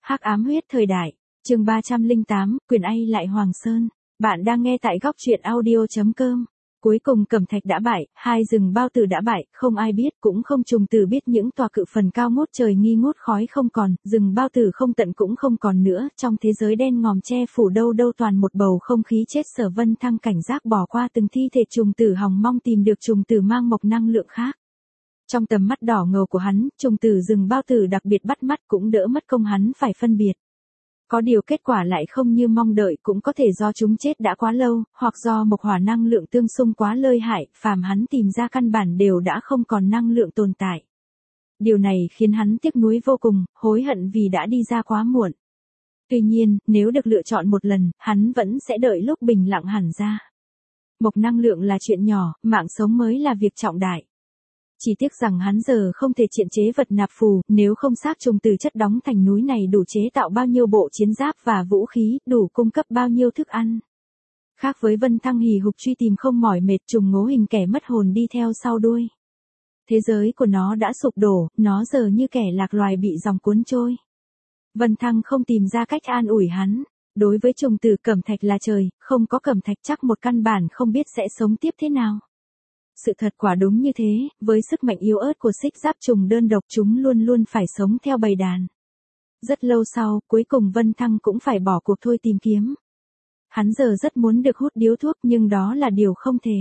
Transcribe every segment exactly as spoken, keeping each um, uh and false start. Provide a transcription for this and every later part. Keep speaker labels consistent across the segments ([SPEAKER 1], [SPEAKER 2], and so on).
[SPEAKER 1] Hắc ám huyết thời đại, chương ba trăm lẻ tám, quyền ai lại Hoàng Sơn. Bạn đang nghe tại góc truyện audio chấm com. Cuối cùng Cẩm Thạch đã bại, hai rừng bao tử đã bại, không ai biết cũng không trùng tử biết những tòa cự phần cao ngút trời nghi ngút khói không còn, rừng bao tử không tận cũng không còn nữa, trong thế giới đen ngòm che phủ đâu đâu toàn một bầu không khí chết. Sở Vân Thăng cảnh giác bỏ qua từng thi thể trùng tử hòng mong tìm được trùng tử mang mộc năng lượng khác. Trong tầm mắt đỏ ngầu của hắn, trùng tử rừng bao tử đặc biệt bắt mắt cũng đỡ mất công hắn phải phân biệt. Có điều kết quả lại không như mong đợi, cũng có thể do chúng chết đã quá lâu, hoặc do mộc hỏa năng lượng tương xung quá lợi hại, phàm hắn tìm ra căn bản đều đã không còn năng lượng tồn tại. Điều này khiến hắn tiếc nuối vô cùng, hối hận vì đã đi ra quá muộn. Tuy nhiên, nếu được lựa chọn một lần, hắn vẫn sẽ đợi lúc bình lặng hẳn ra. Mộc năng lượng là chuyện nhỏ, mạng sống mới là việc trọng đại. Chỉ tiếc rằng hắn giờ không thể triện chế vật nạp phù, nếu không xác trùng từ chất đóng thành núi này đủ chế tạo bao nhiêu bộ chiến giáp và vũ khí, đủ cung cấp bao nhiêu thức ăn. Khác với Vân Thăng hì hục truy tìm không mỏi mệt, trùng ngố hình kẻ mất hồn đi theo sau đuôi. Thế giới của nó đã sụp đổ, nó giờ như kẻ lạc loài bị dòng cuốn trôi. Vân Thăng không tìm ra cách an ủi hắn. Đối với trùng tử Cẩm Thạch là trời, không có Cẩm Thạch chắc một căn bản không biết sẽ sống tiếp thế nào. Sự thật quả đúng như thế, với sức mạnh yếu ớt của xích giáp trùng đơn độc chúng luôn luôn phải sống theo bầy đàn. Rất lâu sau, cuối cùng Vân Thăng cũng phải bỏ cuộc thôi tìm kiếm. Hắn giờ rất muốn được hút điếu thuốc nhưng đó là điều không thể.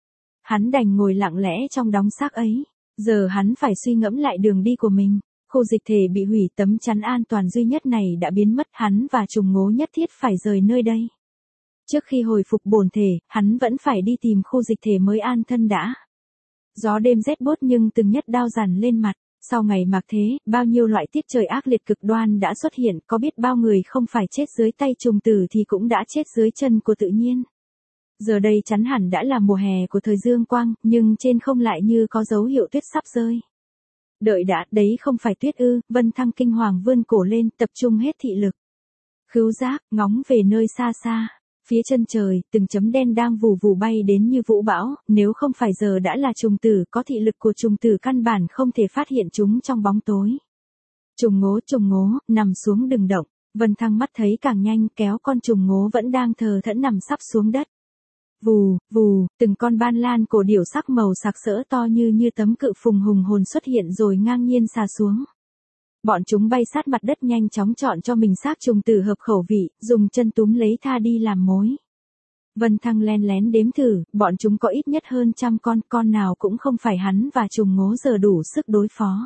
[SPEAKER 1] Hắn đành ngồi lặng lẽ trong đống xác ấy, giờ hắn phải suy ngẫm lại đường đi của mình. Khu dịch thể bị hủy, tấm chắn an toàn duy nhất này đã biến mất, hắn và trùng ngố nhất thiết phải rời nơi đây. Trước khi hồi phục bổn thể, hắn vẫn phải đi tìm khu dịch thể mới an thân đã. Gió đêm rét buốt nhưng từng nhất đao dằn lên mặt. Sau ngày mạc thế, bao nhiêu loại tiết trời ác liệt cực đoan đã xuất hiện, có biết bao người không phải chết dưới tay trùng tử thì cũng đã chết dưới chân của tự nhiên. Giờ đây chắn hẳn đã là mùa hè của thời dương quang, nhưng trên không lại như có dấu hiệu tuyết sắp rơi. Đợi đã, đấy không phải tuyết ư? Vân Thăng kinh hoàng vươn cổ lên, tập trung hết thị lực. Khứu giác, ngóng về nơi xa xa. Phía chân trời, từng chấm đen đang vù vù bay đến như vũ bão, nếu không phải giờ đã là trùng tử, có thị lực của trùng tử căn bản không thể phát hiện chúng trong bóng tối. Trùng ngố, trùng ngố, nằm xuống đừng động. Vân Thăng mắt thấy càng nhanh, kéo con trùng ngố vẫn đang thờ thẫn nằm sắp xuống đất. Vù, vù, từng con ban lan cổ điểu sắc màu sặc sỡ to như như tấm cự phùng hùng hồn xuất hiện rồi ngang nhiên xà xuống. Bọn chúng bay sát mặt đất nhanh chóng chọn cho mình xác trùng tử hợp khẩu vị, dùng chân túm lấy tha đi làm mối. Vân Thăng len lén đếm thử, bọn chúng có ít nhất hơn trăm con, con nào cũng không phải hắn và trùng ngố giờ đủ sức đối phó.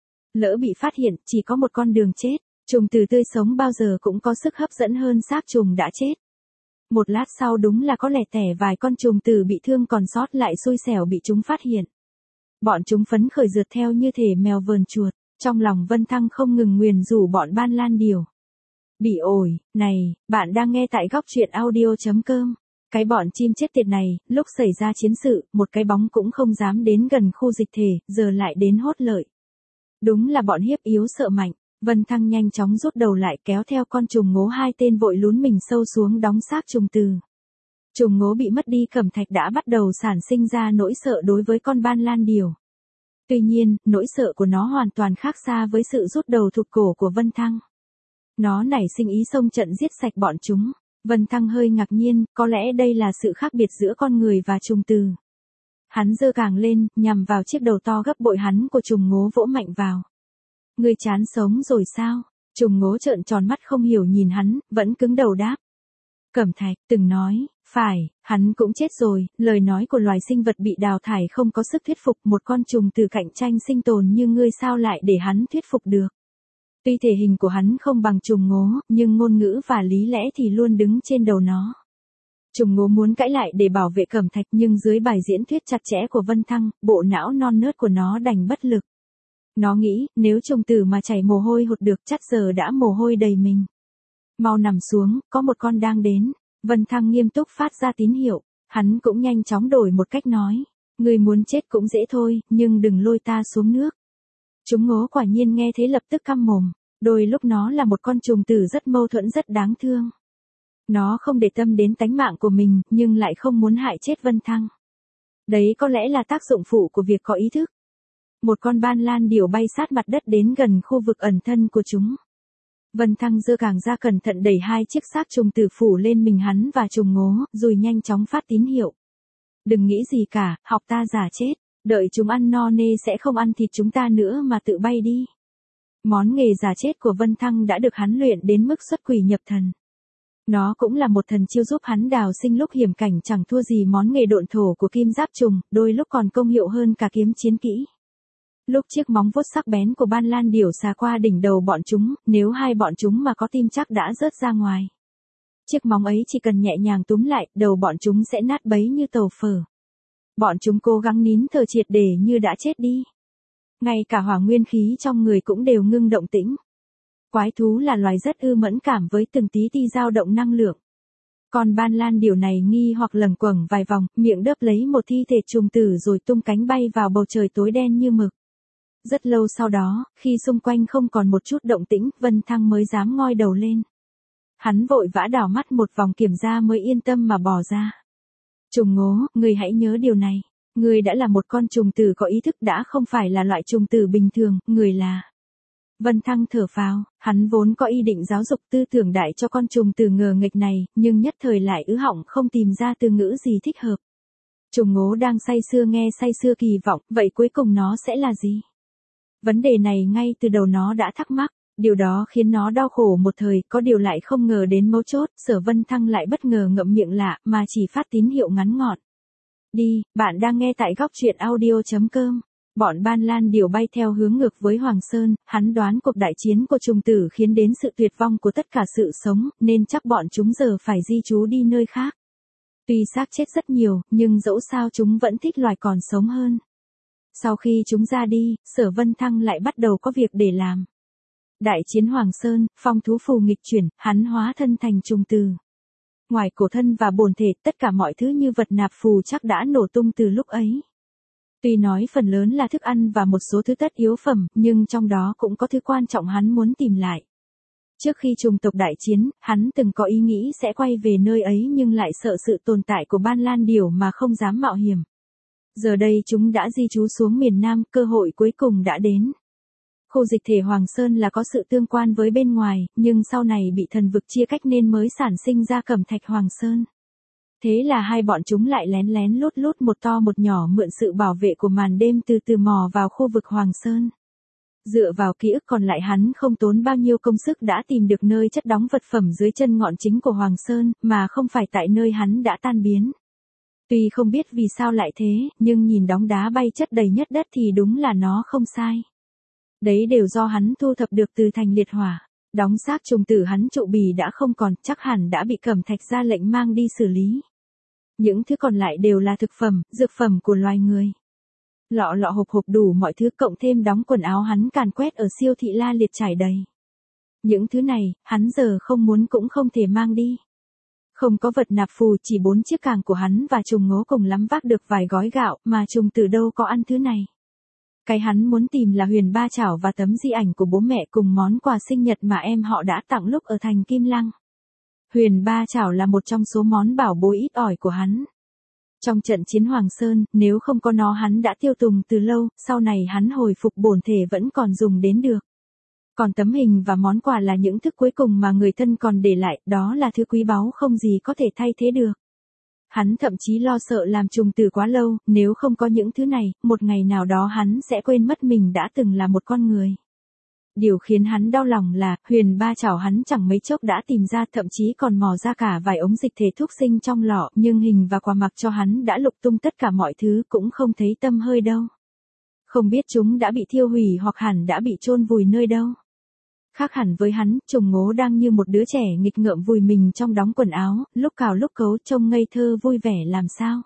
[SPEAKER 1] Lỡ bị phát hiện, chỉ có một con đường chết, trùng tử tươi sống bao giờ cũng có sức hấp dẫn hơn xác trùng đã chết. Một lát sau đúng là có lẻ tẻ vài con trùng tử bị thương còn sót lại xui xẻo bị chúng phát hiện. Bọn chúng phấn khởi rượt theo như thể mèo vờn chuột. Trong lòng Vân Thăng không ngừng nguyền rủa bọn ban lan điểu. Bị ổi, này, bạn đang nghe tại góc truyện audio chấm com. Cái bọn chim chết tiệt này, lúc xảy ra chiến sự, một cái bóng cũng không dám đến gần khu dịch thể, giờ lại đến hốt lợi. Đúng là bọn hiếp yếu sợ mạnh. Vân Thăng nhanh chóng rút đầu lại kéo theo con trùng ngố, hai tên vội lún mình sâu xuống đóng xác trùng tử. Trùng ngố bị mất đi Cẩm Thạch đã bắt đầu sản sinh ra nỗi sợ đối với con ban lan điểu. Tuy nhiên, nỗi sợ của nó hoàn toàn khác xa với sự rút đầu thụt cổ của Vân Thăng. Nó nảy sinh ý xông trận giết sạch bọn chúng. Vân Thăng hơi ngạc nhiên, có lẽ đây là sự khác biệt giữa con người và trùng tử. Hắn giơ càng lên, nhằm vào chiếc đầu to gấp bội hắn của trùng ngố vỗ mạnh vào. Ngươi chán sống rồi sao? Trùng ngố trợn tròn mắt không hiểu nhìn hắn, vẫn cứng đầu đáp. Cẩm Thạch từng nói, phải, hắn cũng chết rồi, lời nói của loài sinh vật bị đào thải không có sức thuyết phục, một con trùng từ cạnh tranh sinh tồn như ngươi sao lại để hắn thuyết phục được. Tuy thể hình của hắn không bằng trùng ngố, nhưng ngôn ngữ và lý lẽ thì luôn đứng trên đầu nó. Trùng ngố muốn cãi lại để bảo vệ Cẩm Thạch nhưng dưới bài diễn thuyết chặt chẽ của Vân Thăng, bộ não non nớt của nó đành bất lực. Nó nghĩ, nếu trùng tử mà chảy mồ hôi hột được chắc giờ đã mồ hôi đầy mình. Mau nằm xuống, có một con đang đến. Vân Thăng nghiêm túc phát ra tín hiệu, hắn cũng nhanh chóng đổi một cách nói. Người muốn chết cũng dễ thôi, nhưng đừng lôi ta xuống nước. Chúng ngố quả nhiên nghe thế lập tức căm mồm, đôi lúc nó là một con trùng tử rất mâu thuẫn rất đáng thương. Nó không để tâm đến tánh mạng của mình, nhưng lại không muốn hại chết Vân Thăng. Đấy có lẽ là tác dụng phụ của việc có ý thức. Một con ban lan điểu bay sát mặt đất đến gần khu vực ẩn thân của chúng. Vân Thăng giơ càng ra cẩn thận đẩy hai chiếc xác trùng tử phủ lên mình hắn và trùng ngố, rồi nhanh chóng phát tín hiệu. Đừng nghĩ gì cả, học ta giả chết, đợi chúng ăn no nê sẽ không ăn thịt chúng ta nữa mà tự bay đi. Món nghề giả chết của Vân Thăng đã được hắn luyện đến mức xuất quỷ nhập thần. Nó cũng là một thần chiêu giúp hắn đào sinh lúc hiểm cảnh chẳng thua gì món nghề độn thổ của kim giáp trùng, đôi lúc còn công hiệu hơn cả kiếm chiến kỹ. Lúc chiếc móng vuốt sắc bén của Ban Lan Điểu xà qua đỉnh đầu bọn chúng, nếu hai bọn chúng mà có tim chắc đã rớt ra ngoài. Chiếc móng ấy chỉ cần nhẹ nhàng túm lại, đầu bọn chúng sẽ nát bấy như tàu phở. Bọn chúng cố gắng nín thở triệt để như đã chết đi. Ngay cả hỏa nguyên khí trong người cũng đều ngưng động tĩnh. Quái thú là loài rất ư mẫn cảm với từng tí ti dao động năng lượng. Còn Ban Lan Điểu này nghi hoặc lẩn quẩn vài vòng, miệng đớp lấy một thi thể trùng tử rồi tung cánh bay vào bầu trời tối đen như mực. Rất lâu sau đó, khi xung quanh không còn một chút động tĩnh, Vân Thăng mới dám ngoi đầu lên. Hắn vội vã đảo mắt một vòng kiểm tra mới yên tâm mà bỏ ra. Trùng ngố, người hãy nhớ điều này. Người đã là một con trùng tử có ý thức đã không phải là loại trùng tử bình thường, người là... Vân Thăng thở phào, hắn vốn có ý định giáo dục tư tưởng đại cho con trùng tử ngờ nghịch này, nhưng nhất thời lại ứ họng không tìm ra từ ngữ gì thích hợp. Trùng ngố đang say sưa nghe say sưa kỳ vọng, vậy cuối cùng nó sẽ là gì? Vấn đề này ngay từ đầu nó đã thắc mắc, điều đó khiến nó đau khổ một thời, có điều lại không ngờ đến mấu chốt, Sở Vân Thăng lại bất ngờ ngậm miệng lạ, mà chỉ phát tín hiệu ngắn ngọn. Đi, bạn đang nghe tại góc truyện audio chấm com. Bọn Ban Lan Điểu bay theo hướng ngược với Hoàng Sơn, hắn đoán cuộc đại chiến của trùng tử khiến đến sự tuyệt vong của tất cả sự sống, nên chắc bọn chúng giờ phải di trú đi nơi khác. Tuy xác chết rất nhiều, nhưng dẫu sao chúng vẫn thích loài còn sống hơn. Sau khi chúng ra đi, Sở Vân Thăng lại bắt đầu có việc để làm. Đại chiến Hoàng Sơn, phong thú phù nghịch chuyển, hắn hóa thân thành trùng tử. Ngoài cổ thân và bổn thể, tất cả mọi thứ như vật nạp phù chắc đã nổ tung từ lúc ấy. Tuy nói phần lớn là thức ăn và một số thứ tất yếu phẩm, nhưng trong đó cũng có thứ quan trọng hắn muốn tìm lại. Trước khi trùng tộc đại chiến, hắn từng có ý nghĩ sẽ quay về nơi ấy nhưng lại sợ sự tồn tại của Ban Lan Điểu mà không dám mạo hiểm. Giờ đây chúng đã di trú xuống miền Nam, cơ hội cuối cùng đã đến. Khu dịch thể Hoàng Sơn là có sự tương quan với bên ngoài, nhưng sau này bị thần vực chia cách nên mới sản sinh ra Cẩm Thạch Hoàng Sơn. Thế là hai bọn chúng lại lén lén lút lút một to một nhỏ mượn sự bảo vệ của màn đêm từ từ mò vào khu vực Hoàng Sơn. Dựa vào ký ức còn lại hắn không tốn bao nhiêu công sức đã tìm được nơi chất đóng vật phẩm dưới chân ngọn chính của Hoàng Sơn, mà không phải tại nơi hắn đã tan biến. Tuy không biết vì sao lại thế, nhưng nhìn đống đá bay chất đầy nhất đất thì đúng là nó không sai. Đấy đều do hắn thu thập được từ thành liệt hỏa. Đóng xác trùng tử hắn trụ bì đã không còn, chắc hẳn đã bị Cẩm Thạch ra lệnh mang đi xử lý. Những thứ còn lại đều là thực phẩm, dược phẩm của loài người. Lọ lọ hộp hộp đủ mọi thứ cộng thêm đóng quần áo hắn càn quét ở siêu thị la liệt trải đầy. Những thứ này, hắn giờ không muốn cũng không thể mang đi. Không có vật nạp phù, chỉ bốn chiếc càng của hắn và trùng ngố cùng lắm vác được vài gói gạo, mà trùng tử đâu có ăn thứ này. Cái hắn muốn tìm là huyền ba chảo và tấm di ảnh của bố mẹ cùng món quà sinh nhật mà em họ đã tặng lúc ở thành Kim Lăng. Huyền ba chảo là một trong số món bảo bối ít ỏi của hắn. Trong trận chiến Hoàng Sơn, nếu không có nó hắn đã tiêu tùng từ lâu, sau này hắn hồi phục bổn thể vẫn còn dùng đến được. Còn tấm hình và món quà là những thứ cuối cùng mà người thân còn để lại, đó là thứ quý báu không gì có thể thay thế được. Hắn thậm chí lo sợ làm trùng tử quá lâu, nếu không có những thứ này, một ngày nào đó hắn sẽ quên mất mình đã từng là một con người. Điều khiến hắn đau lòng là, huyền ba chảo hắn chẳng mấy chốc đã tìm ra, thậm chí còn mò ra cả vài ống dịch thể thuốc sinh trong lọ, nhưng hình và quà mặc cho hắn đã lục tung tất cả mọi thứ cũng không thấy tăm hơi đâu. Không biết chúng đã bị thiêu hủy hoặc hẳn đã bị chôn vùi nơi đâu. Khác hẳn với hắn, trùng ngố đang như một đứa trẻ nghịch ngợm vùi mình trong đóng quần áo, lúc cào lúc cấu trông ngây thơ vui vẻ làm sao.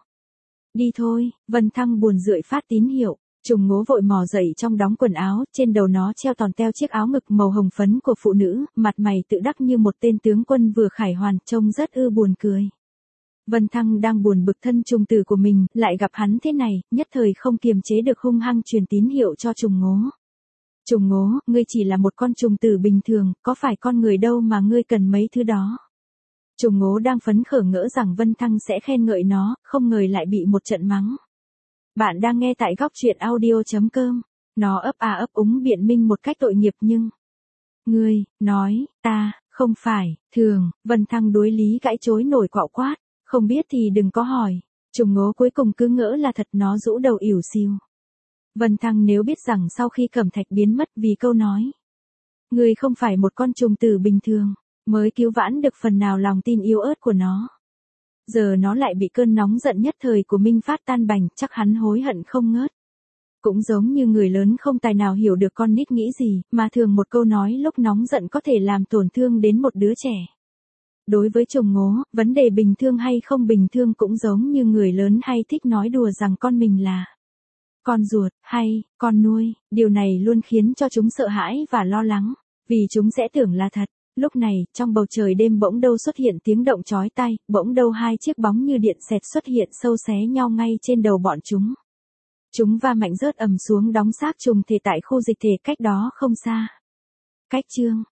[SPEAKER 1] Đi thôi, Vân Thăng buồn rười phát tín hiệu, trùng ngố vội mò dậy trong đóng quần áo, trên đầu nó treo toàn teo chiếc áo ngực màu hồng phấn của phụ nữ, mặt mày tự đắc như một tên tướng quân vừa khải hoàn, trông rất ư buồn cười. Vân Thăng đang buồn bực thân trùng tử của mình, lại gặp hắn thế này, nhất thời không kiềm chế được hung hăng truyền tín hiệu cho trùng ngố. Trùng ngố, ngươi chỉ là một con trùng tử bình thường, có phải con người đâu mà ngươi cần mấy thứ đó. Trùng ngố đang phấn khởi ngỡ rằng Vân Thăng sẽ khen ngợi nó, không ngờ lại bị một trận mắng. Bạn đang nghe tại góc truyện audio chấm com. Nó ấp à ấp úng biện minh một cách tội nghiệp nhưng... Ngươi, nói, ta, không phải, thường, Vân Thăng đối lý gãi chối nổi quạo quát, không biết thì đừng có hỏi. Trùng Ngố cuối cùng cứ ngỡ là thật, nó rũ đầu ỉu xìu. Vân Thăng nếu biết rằng sau khi Cẩm Thạch biến mất vì câu nói, ngươi không phải một con trùng tử bình thường, mới cứu vãn được phần nào lòng tin yếu ớt của nó. Giờ nó lại bị cơn nóng giận nhất thời của Minh Phát tan bành, chắc hắn hối hận không ngớt. Cũng giống như người lớn không tài nào hiểu được con nít nghĩ gì, mà thường một câu nói lúc nóng giận có thể làm tổn thương đến một đứa trẻ. Đối với Trùng Ngố, vấn đề bình thường hay không bình thường cũng giống như người lớn hay thích nói đùa rằng con mình là con ruột, hay, con nuôi, điều này luôn khiến cho chúng sợ hãi và lo lắng, vì chúng sẽ tưởng là thật. Lúc này, trong bầu trời đêm bỗng đâu xuất hiện tiếng động chói tai, bỗng đâu hai chiếc bóng như điện xẹt xuất hiện sâu xé nhau ngay trên đầu bọn chúng. Chúng va mạnh rớt ầm xuống đóng xác trùng thể tại khu dịch thể cách đó không xa. Cách chương